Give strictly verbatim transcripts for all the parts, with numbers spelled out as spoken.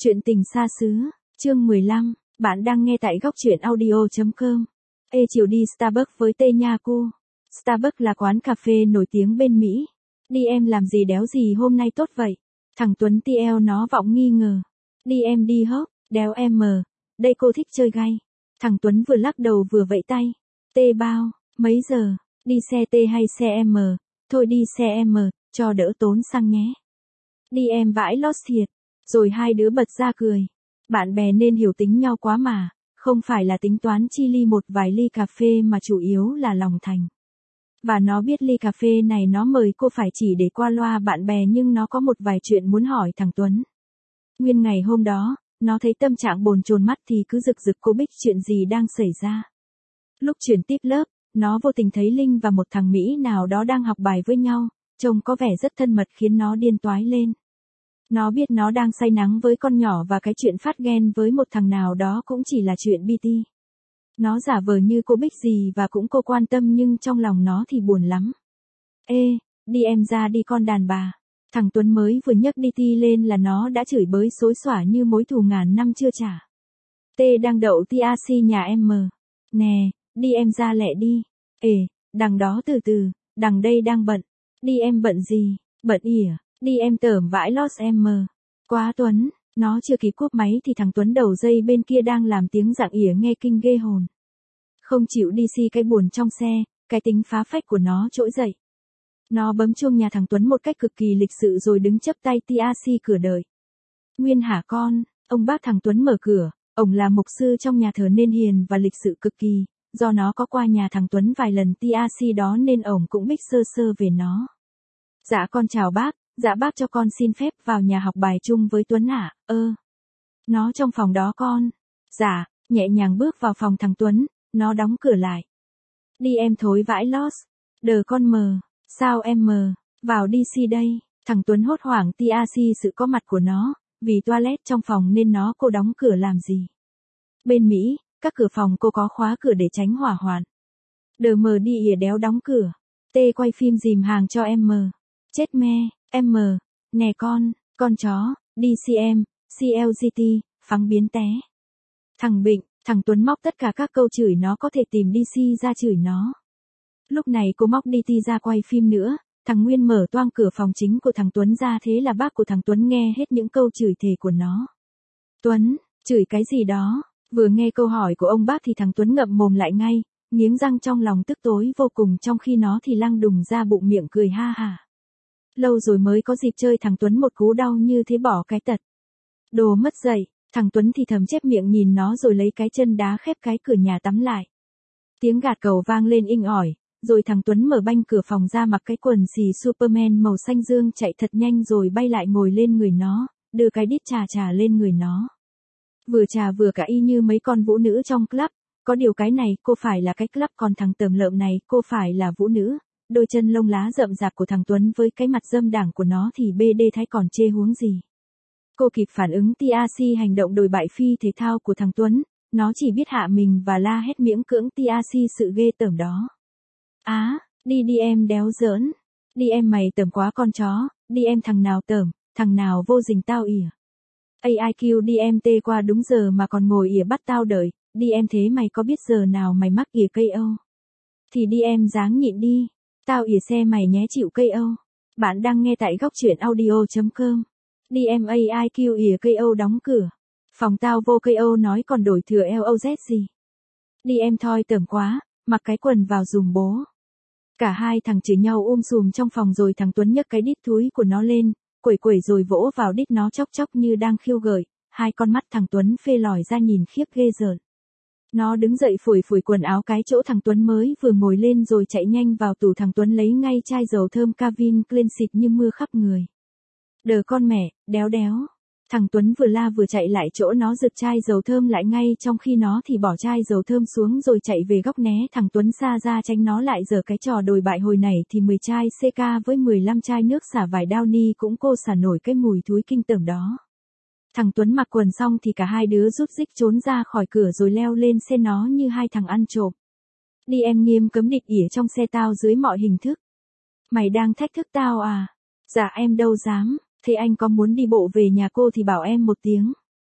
Chuyện tình xa xứ, chương mười lăm, bạn đang nghe tại góc truyện audio chấm com. Ê chiều đi Starbucks với tê nha cô. Starbucks là quán cà phê nổi tiếng bên Mỹ. Đi em làm gì đéo gì hôm nay tốt vậy? Thằng Tuấn tê lờ nó vọng nghi ngờ. Đi em đi hốc, đéo em mờ. Đây cô thích chơi gay. Thằng Tuấn vừa lắc đầu vừa vẫy tay. Tê bao, mấy giờ, đi xe T hay xe M? Thôi đi xe M, cho đỡ tốn xăng nhé. Đi em vãi lót thiệt. Rồi hai đứa bật ra cười. Bạn bè nên hiểu tính nhau quá mà, không phải là tính toán chi ly một vài ly cà phê mà chủ yếu là lòng thành. Và nó biết ly cà phê này nó mời cô phải chỉ để qua loa bạn bè nhưng nó có một vài chuyện muốn hỏi thằng Tuấn. Nguyên ngày hôm đó, nó thấy tâm trạng bồn chồn mắt thì cứ rực rực cô Bích chuyện gì đang xảy ra. Lúc chuyển tiếp lớp, nó vô tình thấy Linh và một thằng Mỹ nào đó đang học bài với nhau, trông có vẻ rất thân mật khiến nó điên toái lên. Nó biết nó đang say nắng với con nhỏ và cái chuyện phát ghen với một thằng nào đó cũng chỉ là chuyện bê tê. Nó giả vờ như cô Bích gì và cũng cô quan tâm nhưng trong lòng nó thì buồn lắm. Ê, đi em ra đi con đàn bà. Thằng Tuấn mới vừa nhấc đê tê lên là nó đã chửi bới xối xả như mối thù ngàn năm chưa trả. T đang đậu tê a xê nhà em mờ. Nè, đi em ra lẹ đi. Ê, đằng đó từ từ, đằng đây đang bận. Đi em bận gì, bận ỉa. Đi em tởm vãi lót em mờ. Quá Tuấn, nó chưa kịp cúp máy thì thằng Tuấn đầu dây bên kia đang làm tiếng dạng ỉa nghe kinh ghê hồn. Không chịu đi xi cái buồn trong xe, cái tính phá phách của nó trỗi dậy. Nó bấm chuông nhà thằng Tuấn một cách cực kỳ lịch sự rồi đứng chắp tay tê a xê cửa đợi. Nguyên hả con, ông bác thằng Tuấn mở cửa, ông là mục sư trong nhà thờ nên hiền và lịch sự cực kỳ, do nó có qua nhà thằng Tuấn vài lần tê a xê đó nên ổng cũng biết sơ sơ về nó. Dạ con chào bác. Dạ bác cho con xin phép vào nhà học bài chung với Tuấn ạ. Ơ. Nó trong phòng đó con. Dạ, nhẹ nhàng bước vào phòng thằng Tuấn, nó đóng cửa lại. Đi em thối vãi lót. Đờ con mờ, sao em mờ, vào đi xi đây. Thằng Tuấn hốt hoảng tê a xê sự có mặt của nó, vì toilet trong phòng nên nó cô đóng cửa làm gì. Bên Mỹ, các cửa phòng cô có khóa cửa để tránh hỏa hoạn. Đờ mờ đi ỉa đéo đóng cửa. Tê quay phim dìm hàng cho em mờ. Chết me. Em mờ, nè con, con chó, đi xê em, xê lờ giê tê, phắng biến té. Thằng Bịnh, thằng Tuấn móc tất cả các câu chửi nó có thể tìm đê xê ra chửi nó. Lúc này cô móc đê tê ra quay phim nữa, thằng Nguyên mở toang cửa phòng chính của thằng Tuấn ra thế là bác của thằng Tuấn nghe hết những câu chửi thề của nó. Tuấn, chửi cái gì đó, vừa nghe câu hỏi của ông bác thì thằng Tuấn ngậm mồm lại ngay, nghiến răng trong lòng tức tối vô cùng trong khi nó thì lăng đùng ra bụng miệng cười ha hả. Lâu rồi mới có dịp chơi thằng Tuấn một cú đau như thế bỏ cái tật. Đồ mất dạy, thằng Tuấn thì thầm chép miệng nhìn nó rồi lấy cái chân đá khép cái cửa nhà tắm lại. Tiếng gạt cầu vang lên inh ỏi, rồi thằng Tuấn mở banh cửa phòng ra mặc cái quần xì Superman màu xanh dương chạy thật nhanh rồi bay lại ngồi lên người nó, đưa cái đít trà trà lên người nó. Vừa trà vừa cả y như mấy con vũ nữ trong club, có điều cái này cô phải là cái club còn thằng tởm lợm này cô phải là vũ nữ. Đôi chân lông lá rậm rạp của thằng Tuấn với cái mặt dâm đảng của nó thì bê đê thái còn chê huống gì. Cô kịp phản ứng tê a xê hành động đồi bại phi thể thao của thằng Tuấn, nó chỉ biết hạ mình và la hét miễn cưỡng tê a xê sự ghê tởm đó. Á, đi đi em đéo giỡn, đi em mày tởm quá con chó, đi em thằng nào tởm, thằng nào vô dình tao ỉa. a i kiu đi em tê qua đúng giờ mà còn ngồi ỉa bắt tao đợi, đi em thế mày có biết giờ nào mày mắc ỉa cây âu. Thì đi em dáng nhịn đi. Tao ỉa xe mày nhé chịu cây âu. Bạn đang nghe tại góc truyện audio chấm com. Đi em a i kiu ỉa cây âu đóng cửa. Phòng tao vô cây âu nói còn đổi thừa eo âu dét gì. Đi em thoi tởm quá, mặc cái quần vào dùm bố. Cả hai thằng chửi nhau um sùm trong phòng rồi thằng Tuấn nhấc cái đít thúi của nó lên, quẩy quẩy rồi vỗ vào đít nó chóc chóc như đang khiêu gợi. Hai con mắt thằng Tuấn phê lòi ra nhìn khiếp ghê rợn. Nó đứng dậy phủi phủi quần áo cái chỗ thằng Tuấn mới vừa ngồi lên rồi chạy nhanh vào tủ thằng Tuấn lấy ngay chai dầu thơm Calvin Klein xịt như mưa khắp người. Đờ con mẹ, đéo đéo. Thằng Tuấn vừa la vừa chạy lại chỗ nó giật chai dầu thơm lại ngay trong khi nó thì bỏ chai dầu thơm xuống rồi chạy về góc né thằng Tuấn xa ra tránh nó lại giờ cái trò đồi bại hồi này thì mười chai xê ca với mười lăm chai nước xả vải Downy cũng cô xả nổi cái mùi thúi kinh tởm đó. Thằng Tuấn mặc quần xong thì cả hai đứa rút rích trốn ra khỏi cửa rồi leo lên xe nó như hai thằng ăn trộm. Đi em nghiêm cấm địch ỉa trong xe tao dưới mọi hình thức. Mày đang thách thức tao à? Dạ em đâu dám, thế anh có muốn đi bộ về nhà cô thì bảo em một tiếng.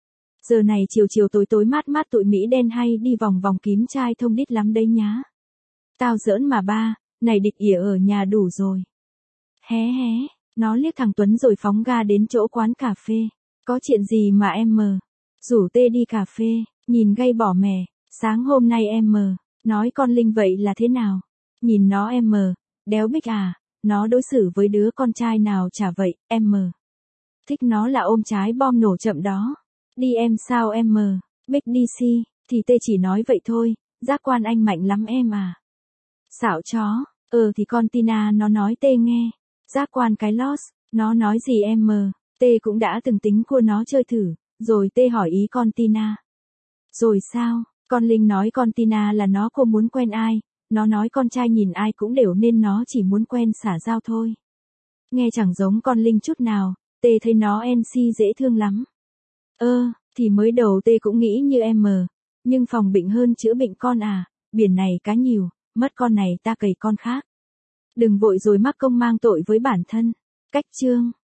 Giờ này chiều chiều tối tối mát mát tụi Mỹ đen hay đi vòng vòng kiếm trai thông đít lắm đấy nhá. Tao giỡn mà ba, này địch ỉa ở nhà đủ rồi. Hé hé, nó liếc thằng Tuấn rồi phóng ga đến chỗ quán cà phê. Có chuyện gì mà em mờ? Rủ tê đi cà phê, nhìn gay bỏ mẻ, sáng hôm nay em mờ, nói con Linh vậy là thế nào? Nhìn nó em mờ, đéo bích à, nó đối xử với đứa con trai nào chả vậy, em mờ. Thích nó là ôm trái bom nổ chậm đó. Đi em sao em mờ, bích đi si, thì tê chỉ nói vậy thôi, giác quan anh mạnh lắm em à. Xạo chó, ờ thì con Tina nó nói tê nghe, giác quan cái loss, nó nói gì em mờ, tê cũng đã từng tính cua nó chơi thử, rồi tê hỏi ý con Tina. Rồi sao, con Linh nói con Tina là nó cô muốn quen ai, nó nói con trai nhìn ai cũng đều nên nó chỉ muốn quen xả giao thôi. Nghe chẳng giống con Linh chút nào, tê thấy nó en xê dễ thương lắm. Ơ, thì mới đầu tê cũng nghĩ như em mờ, nhưng phòng bệnh hơn chữa bệnh con à, biển này cá nhiều, mất con này ta cày con khác. Đừng vội rồi mắc công mang tội với bản thân. Cách chương